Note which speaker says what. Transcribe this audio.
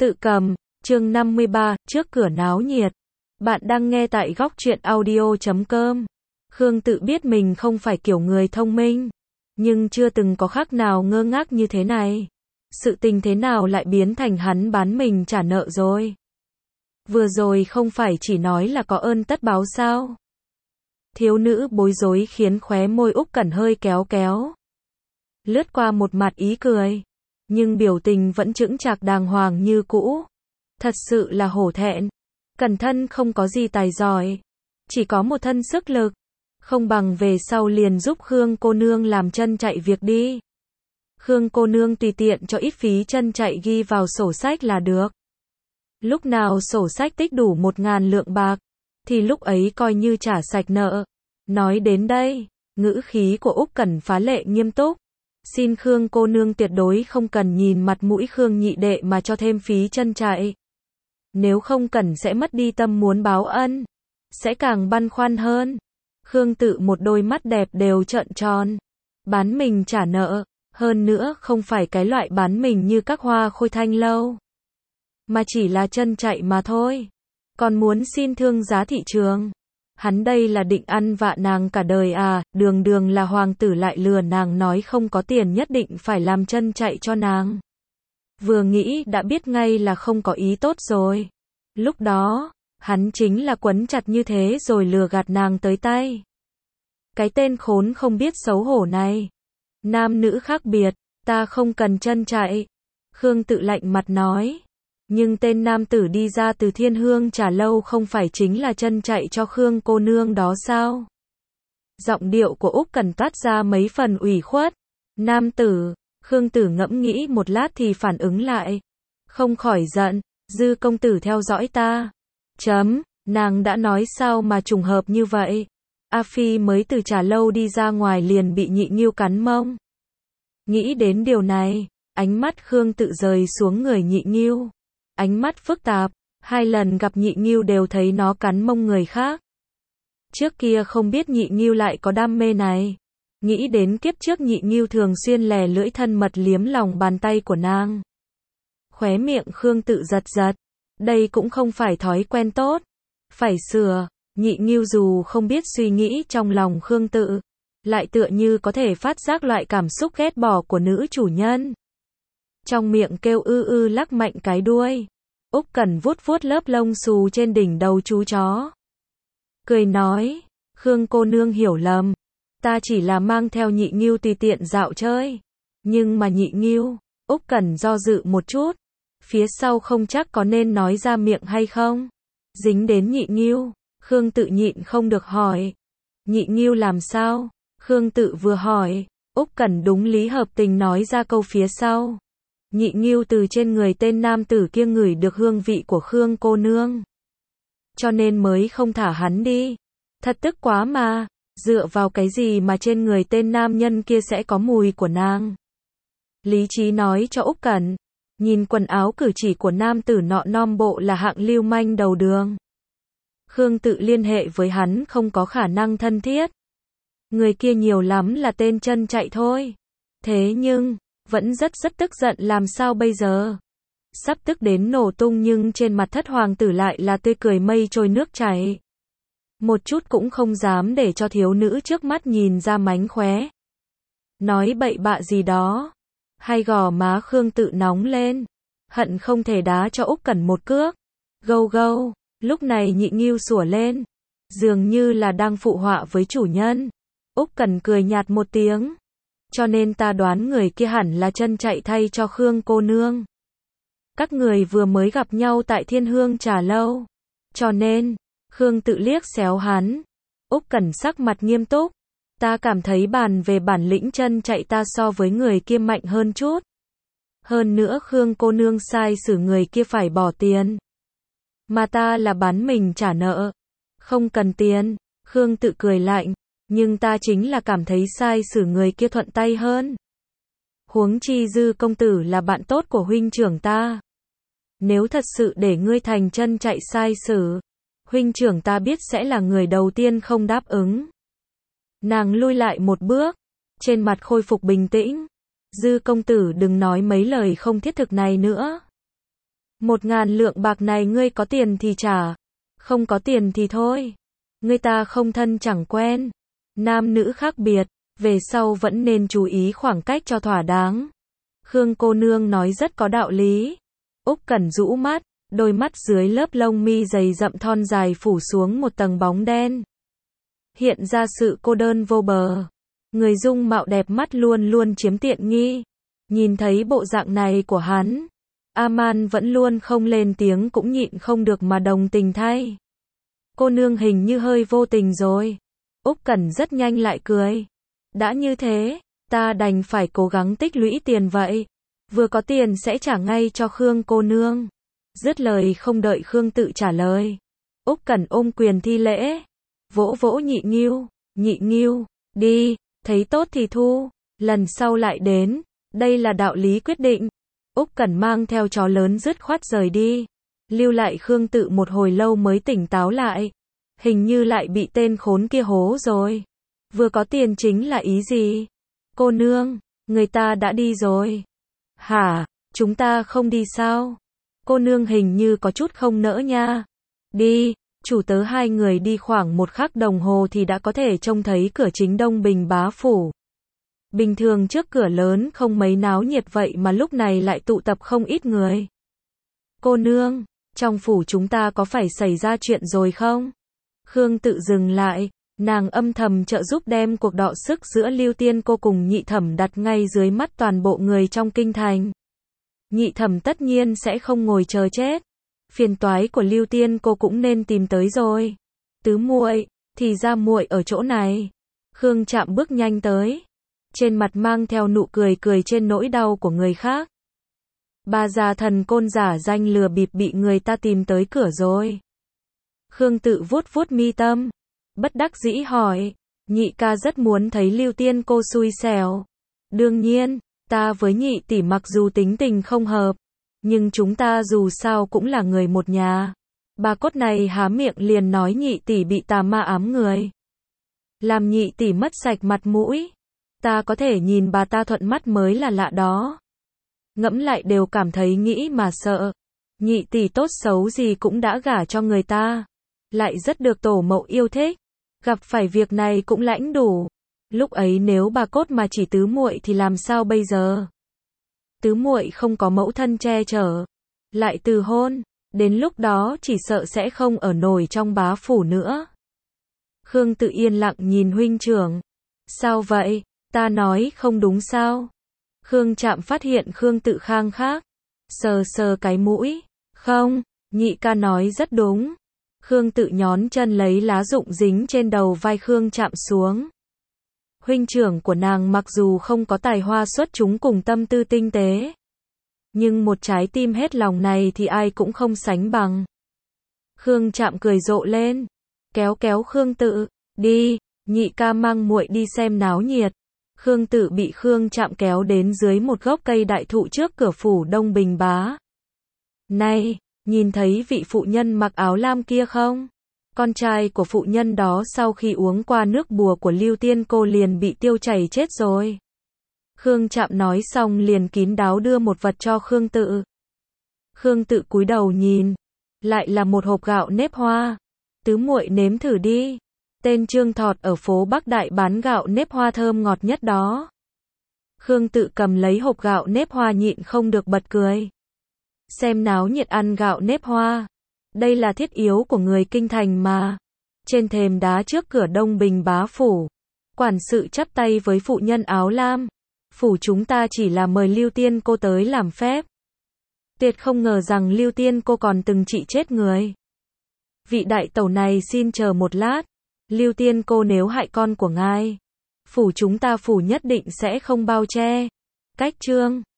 Speaker 1: Tự cầm, chương 53, trước cửa náo nhiệt. Bạn đang nghe tại góc truyện audio.com. Khương Tự biết mình không phải kiểu người thông minh, nhưng chưa từng có khắc nào ngơ ngác như thế này. Sự tình thế nào lại biến thành hắn bán mình trả nợ rồi? Vừa rồi không phải chỉ nói là có ơn tất báo sao? Thiếu nữ bối rối khiến khóe môi Úc Cẩn hơi kéo kéo. Lướt qua một mặt ý cười, nhưng biểu tình vẫn chững chạc đàng hoàng như cũ. Thật sự là hổ thẹn. Cẩn thân không có gì tài giỏi, chỉ có một thân sức lực. Không bằng về sau liền giúp Khương cô nương làm chân chạy việc đi. Khương cô nương tùy tiện cho ít phí chân chạy ghi vào sổ sách là được. Lúc nào sổ sách tích đủ 1.000 lượng bạc, thì lúc ấy coi như trả sạch nợ. Nói đến đây, ngữ khí của Úc Cẩn phá lệ nghiêm túc. Xin Khương cô nương tuyệt đối không cần nhìn mặt mũi Khương nhị đệ mà cho thêm phí chân chạy. Nếu không cần sẽ mất đi tâm muốn báo ân, sẽ càng băn khoăn hơn. Khương Tự một đôi mắt đẹp đều trợn tròn. Bán mình trả nợ, hơn nữa không phải cái loại bán mình như các hoa khôi thanh lâu, mà chỉ là chân chạy mà thôi. Còn muốn xin thương giá thị trường. Hắn đây là định ăn vạ nàng cả đời à, đường đường là hoàng tử lại lừa nàng nói không có tiền nhất định phải làm chân chạy cho nàng. Vừa nghĩ đã biết ngay là không có ý tốt rồi. Lúc đó, hắn chính là quấn chặt như thế rồi lừa gạt nàng tới tay. Cái tên khốn không biết xấu hổ này. Nam nữ khác biệt, ta không cần chân chạy. Khương Tự lạnh mặt nói. Nhưng tên nam tử đi ra từ Thiên Hương Trà Lâu không phải chính là chân chạy cho Khương cô nương đó sao? Giọng điệu của Úc Cẩn toát ra mấy phần ủy khuất. Nam tử, Khương Tử ngẫm nghĩ một lát thì phản ứng lại. Không khỏi giận, Dư công tử theo dõi ta. Nàng đã nói sao mà trùng hợp như vậy? A Phi mới từ Trà Lâu đi ra ngoài liền bị Nhị Nghiêu cắn mông. Nghĩ đến điều này, ánh mắt Khương Tự rời xuống người Nhị Nghiêu. Ánh mắt phức tạp, 2 lần gặp Nhị Nghiêu đều thấy nó cắn mông người khác. Trước kia không biết Nhị Nghiêu lại có đam mê này. Nghĩ đến kiếp trước Nhị Nghiêu thường xuyên lè lưỡi thân mật liếm lòng bàn tay của nàng. Khóe miệng Khương Tự giật giật. Đây cũng không phải thói quen tốt. Phải sửa. Nhị Nghiêu dù không biết suy nghĩ trong lòng Khương Tự, lại tựa như có thể phát giác loại cảm xúc ghét bỏ của nữ chủ nhân. Trong miệng kêu ư lắc mạnh cái đuôi. Úc Cẩn vuốt vuốt lớp lông xù trên đỉnh đầu chú chó. Cười nói, Khương cô nương hiểu lầm. Ta chỉ là mang theo Nhị Nghiêu tùy tiện dạo chơi. Nhưng mà Nhị Nghiêu, Úc Cẩn do dự một chút. Phía sau không chắc có nên nói ra miệng hay không. Dính đến Nhị Nghiêu, Khương Tự nhịn không được hỏi. Nhị Nghiêu làm sao? Khương Tự vừa hỏi, Úc Cẩn đúng lý hợp tình nói ra câu phía sau. Nhị Nghiêu từ trên người tên nam tử kia ngửi được hương vị của Khương cô nương, cho nên mới không thả hắn đi. Thật tức quá mà, dựa vào cái gì mà trên người tên nam nhân kia sẽ có mùi của nàng? Lý trí nói cho Úc Cẩn, nhìn quần áo cử chỉ của nam tử nọ nom bộ là hạng lưu manh đầu đường. Khương Tự liên hệ với hắn không có khả năng thân thiết. Người kia nhiều lắm là tên chân chạy thôi. Thế nhưng vẫn rất tức giận làm sao bây giờ? Sắp tức đến nổ tung nhưng trên mặt thất hoàng tử lại là tươi cười mây trôi nước chảy. Một chút cũng không dám để cho thiếu nữ trước mắt nhìn ra mánh khóe. Nói bậy bạ gì đó. Hai gò má Khương Tự nóng lên. Hận không thể đá cho Úc Cẩn một cước. Gâu gâu, lúc này Nhị Nghiêu sủa lên. Dường như là đang phụ họa với chủ nhân. Úc Cẩn cười nhạt một tiếng. Cho nên ta đoán người kia hẳn là chân chạy thay cho Khương cô nương. Các người vừa mới gặp nhau tại Thiên Hương Trà Lâu. Cho nên, Khương Tự liếc xéo hắn. Úc Cẩn sắc mặt nghiêm túc. Ta cảm thấy bàn về bản lĩnh chân chạy ta so với người kia mạnh hơn chút. Hơn nữa Khương cô nương sai xử người kia phải bỏ tiền. Mà ta là bán mình trả nợ. Không cần tiền. Khương Tự cười lạnh. Nhưng ta chính là cảm thấy sai xử người kia thuận tay hơn. Huống chi Dư công tử là bạn tốt của huynh trưởng ta. Nếu thật sự để ngươi thành chân chạy sai xử, huynh trưởng ta biết sẽ là người đầu tiên không đáp ứng. Nàng lui lại một bước, trên mặt khôi phục bình tĩnh. Dư công tử đừng nói mấy lời không thiết thực này nữa. 1.000 lượng bạc này ngươi có tiền thì trả, không có tiền thì thôi. Người ta không thân chẳng quen. Nam nữ khác biệt, về sau vẫn nên chú ý khoảng cách cho thỏa đáng. Khương cô nương nói rất có đạo lý. Úc Cẩn rũ mắt, đôi mắt dưới lớp lông mi dày rậm thon dài phủ xuống một tầng bóng đen. Hiện ra sự cô đơn vô bờ. Người dung mạo đẹp mắt luôn luôn chiếm tiện nghi. Nhìn thấy bộ dạng này của hắn, Aman vẫn luôn không lên tiếng cũng nhịn không được mà đồng tình thay. Cô nương hình như hơi vô tình rồi. Úc Cẩn rất nhanh lại cười. Đã như thế, ta đành phải cố gắng tích lũy tiền vậy. Vừa có tiền sẽ trả ngay cho Khương cô nương. Dứt lời không đợi Khương Tự trả lời. Úc Cẩn ôm quyền thi lễ. Vỗ vỗ Nhị Ngưu. Nhị Ngưu, đi, thấy tốt thì thu, lần sau lại đến. Đây là đạo lý quyết định. Úc Cẩn mang theo chó lớn dứt khoát rời đi. Lưu lại Khương Tự một hồi lâu mới tỉnh táo lại. Hình như lại bị tên khốn kia hố rồi. Vừa có tiền chính là ý gì? Cô nương, người ta đã đi rồi. Hả, chúng ta không đi sao? Cô nương hình như có chút không nỡ nha. Đi, chủ tớ hai người đi khoảng 1 khắc đồng hồ thì đã có thể trông thấy cửa chính Đông Bình bá phủ. Bình thường trước cửa lớn không mấy náo nhiệt vậy mà lúc này lại tụ tập không ít người. Cô nương, trong phủ chúng ta có phải xảy ra chuyện rồi không? Khương Tự dừng lại, nàng âm thầm trợ giúp đem cuộc đọ sức giữa Lưu Tiên Cô cùng Nhị Thẩm đặt ngay dưới mắt toàn bộ người trong kinh thành. Nhị Thẩm tất nhiên sẽ không ngồi chờ chết. Phiền toái của Lưu Tiên Cô cũng nên tìm tới rồi. Tứ muội, thì ra muội ở chỗ này. Khương Trạm bước nhanh tới, trên mặt mang theo nụ cười cười trên nỗi đau của người khác. Bà già thần côn giả danh lừa bịp bị người ta tìm tới cửa rồi. Khương Tự vuốt vuốt mi tâm, bất đắc dĩ hỏi, Nhị ca rất muốn thấy Lưu Tiên Cô xui xẻo. Đương nhiên, ta với Nhị tỷ mặc dù tính tình không hợp, nhưng chúng ta dù sao cũng là người một nhà. Bà cốt này há miệng liền nói Nhị tỷ bị tà ma ám người, làm Nhị tỷ mất sạch mặt mũi. Ta có thể nhìn bà ta thuận mắt mới là lạ đó. Ngẫm lại đều cảm thấy nghĩ mà sợ. Nhị tỷ tốt xấu gì cũng đã gả cho người ta, lại rất được tổ mẫu yêu thích, gặp phải việc này cũng lãnh đủ. Lúc ấy nếu bà cốt mà chỉ tứ muội thì làm sao bây giờ? Tứ muội không có mẫu thân che chở, lại từ hôn, đến lúc đó chỉ sợ sẽ không ở nổi trong bá phủ nữa. Khương Tự yên lặng nhìn huynh trưởng. Sao vậy? Ta nói không đúng sao? Khương Trạm phát hiện Khương Tự khang khác, sờ sờ cái mũi. Không, Nhị ca nói rất đúng. Khương Tự nhón chân lấy lá rụng dính trên đầu vai Khương Trạm xuống. Huynh trưởng của nàng mặc dù không có tài hoa xuất chúng cùng tâm tư tinh tế, nhưng một trái tim hết lòng này thì ai cũng không sánh bằng. Khương Trạm cười rộ lên, kéo kéo Khương Tự, đi, Nhị ca mang muội đi xem náo nhiệt. Khương Tự bị Khương Trạm kéo đến dưới một gốc cây đại thụ trước cửa phủ Đông Bình bá. Này, nhìn thấy vị phụ nhân mặc áo lam kia không? Con trai của phụ nhân đó sau khi uống qua nước bùa của Lưu Tiên Cô liền bị tiêu chảy chết rồi. Khương Trạm nói xong liền kín đáo đưa một vật cho Khương Tự. Khương Tự cúi đầu nhìn, lại là một hộp gạo nếp hoa. Tứ muội nếm thử đi. Tên Trương Thọt ở phố Bắc Đại bán gạo nếp hoa thơm ngọt nhất đó. Khương Tự cầm lấy hộp gạo nếp hoa nhịn không được bật cười. Xem náo nhiệt ăn gạo nếp hoa, đây là thiết yếu của người kinh thành mà. Trên thềm đá trước cửa Đông Bình bá phủ, quản sự chắp tay với phụ nhân áo lam. Phủ chúng ta chỉ là mời Lưu Tiên Cô tới làm phép. Tuyệt không ngờ rằng Lưu Tiên Cô còn từng trị chết người. Vị đại tẩu này xin chờ một lát. Lưu Tiên Cô nếu hại con của ngài, phủ chúng ta phủ nhất định sẽ không bao che. Cách chương